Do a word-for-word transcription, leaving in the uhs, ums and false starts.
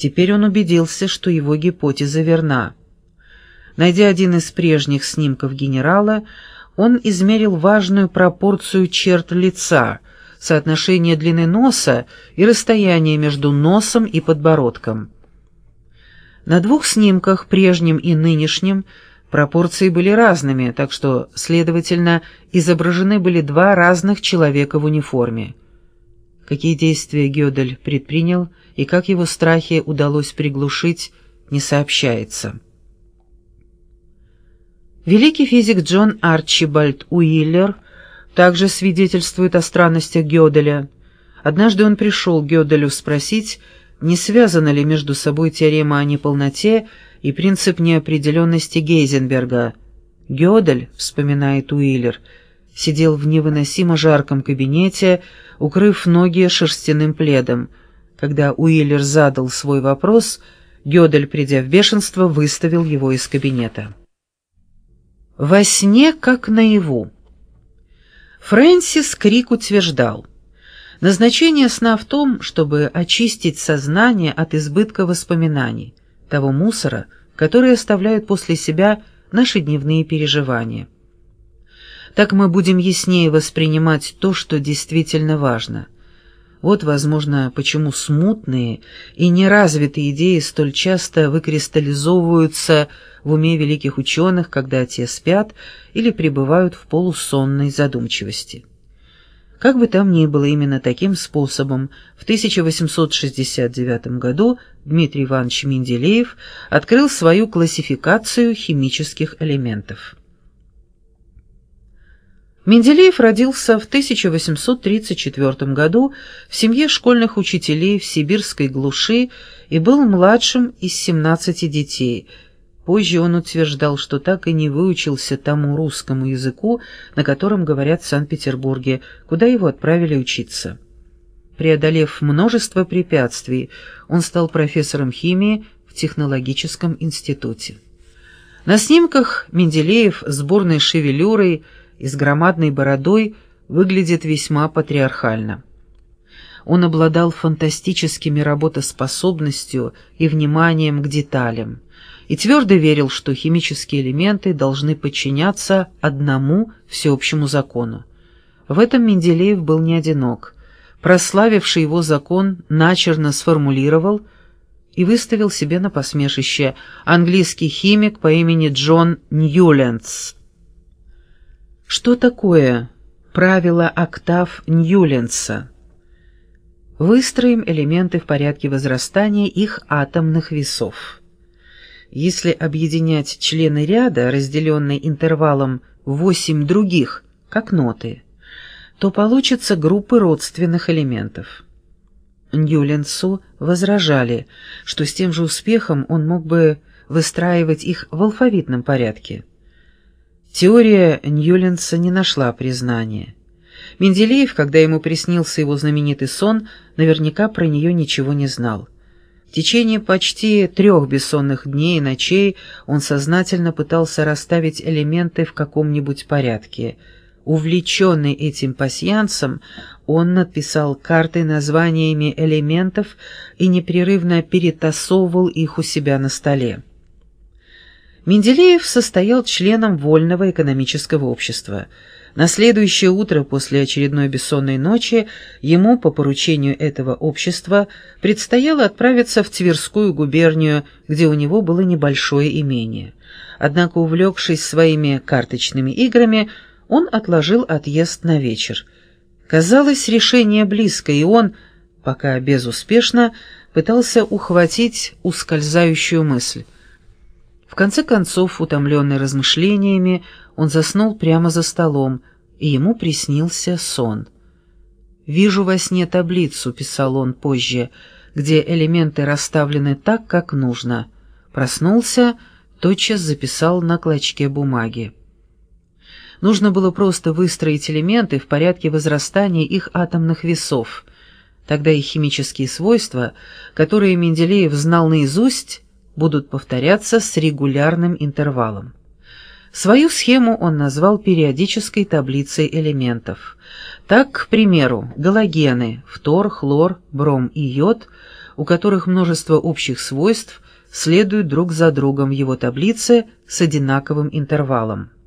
Теперь он убедился, что его гипотеза верна. Найдя один из прежних снимков генерала, он измерил важную пропорцию черт лица, соотношение длины носа и расстояние между носом и подбородком. На двух снимках, прежнем и нынешнем, пропорции были разными, так что, следовательно, изображены были два разных человека в униформе. Какие действия Гёдель предпринял и как его страхи удалось приглушить, не сообщается. Великий физик Джон Арчибальд Уиллер также свидетельствует о странностях Гёделя. Однажды он пришел к Гёделю спросить, не связана ли между собой теорема о неполноте и принцип неопределенности Гейзенберга. Гёдель, вспоминает Уиллер, сидел в невыносимо жарком кабинете, укрыв ноги шерстяным пледом. Когда Уиллер задал свой вопрос, Гёдель, придя в бешенство, выставил его из кабинета. Во сне, как наяву. Фрэнсис Крик утверждал, назначение сна в том, чтобы очистить сознание от избытка воспоминаний, того мусора, который оставляют после себя наши дневные переживания. Так мы будем яснее воспринимать то, что действительно важно. Вот, возможно, почему смутные и неразвитые идеи столь часто выкристаллизовываются в уме великих ученых, когда те спят или пребывают в полусонной задумчивости. Как бы там ни было, именно таким способом в тысяча восемьсот шестьдесят девятом году Дмитрий Иванович Менделеев открыл свою классификацию химических элементов. Менделеев родился в тысяча восемьсот тридцать четвёртом году в семье школьных учителей в сибирской глуши и был младшим из семнадцати детей. Позже он утверждал, что так и не выучился тому русскому языку, на котором говорят в Санкт-Петербурге, куда его отправили учиться. Преодолев множество препятствий, он стал профессором химии в технологическом институте. На снимках Менделеев с бурной шевелюрой и с громадной бородой выглядит весьма патриархально. Он обладал фантастическими работоспособностью и вниманием к деталям, и твердо верил, что химические элементы должны подчиняться одному всеобщему закону. В этом Менделеев был не одинок. Прославивший его закон начерно сформулировал и выставил себе на посмешище английский химик по имени Джон Ньюлендс. Что такое правило октав Ньюлендса? Выстроим элементы в порядке возрастания их атомных весов. Если объединять члены ряда, разделенные интервалом восемь других, как ноты, то получится группы родственных элементов. Ньюлендсу возражали, что с тем же успехом он мог бы выстраивать их в алфавитном порядке. Теория Ньюлендса не нашла признания. Менделеев, когда ему приснился его знаменитый сон, наверняка про нее ничего не знал. В течение почти трех бессонных дней и ночей он сознательно пытался расставить элементы в каком-нибудь порядке. Увлеченный этим пасьянсом, он написал карты названиями элементов и непрерывно перетасовывал их у себя на столе. Менделеев состоял членом Вольного экономического общества. На следующее утро после очередной бессонной ночи ему по поручению этого общества предстояло отправиться в Тверскую губернию, где у него было небольшое имение. Однако, увлекшись своими карточными играми, он отложил отъезд на вечер. Казалось, решение близко, и он, пока безуспешно, пытался ухватить ускользающую мысль. В конце концов, утомленный размышлениями, он заснул прямо за столом, и ему приснился сон. «Вижу во сне таблицу», — писал он позже, где элементы расставлены так, как нужно. Проснулся, тотчас записал на клочке бумаги. Нужно было просто выстроить элементы в порядке возрастания их атомных весов. Тогда их химические свойства, которые Менделеев знал наизусть, будут повторяться с регулярным интервалом. Свою схему он назвал периодической таблицей элементов. Так, к примеру, галогены – фтор, хлор, бром и йод – у которых множество общих свойств следуют друг за другом в его таблице с одинаковым интервалом.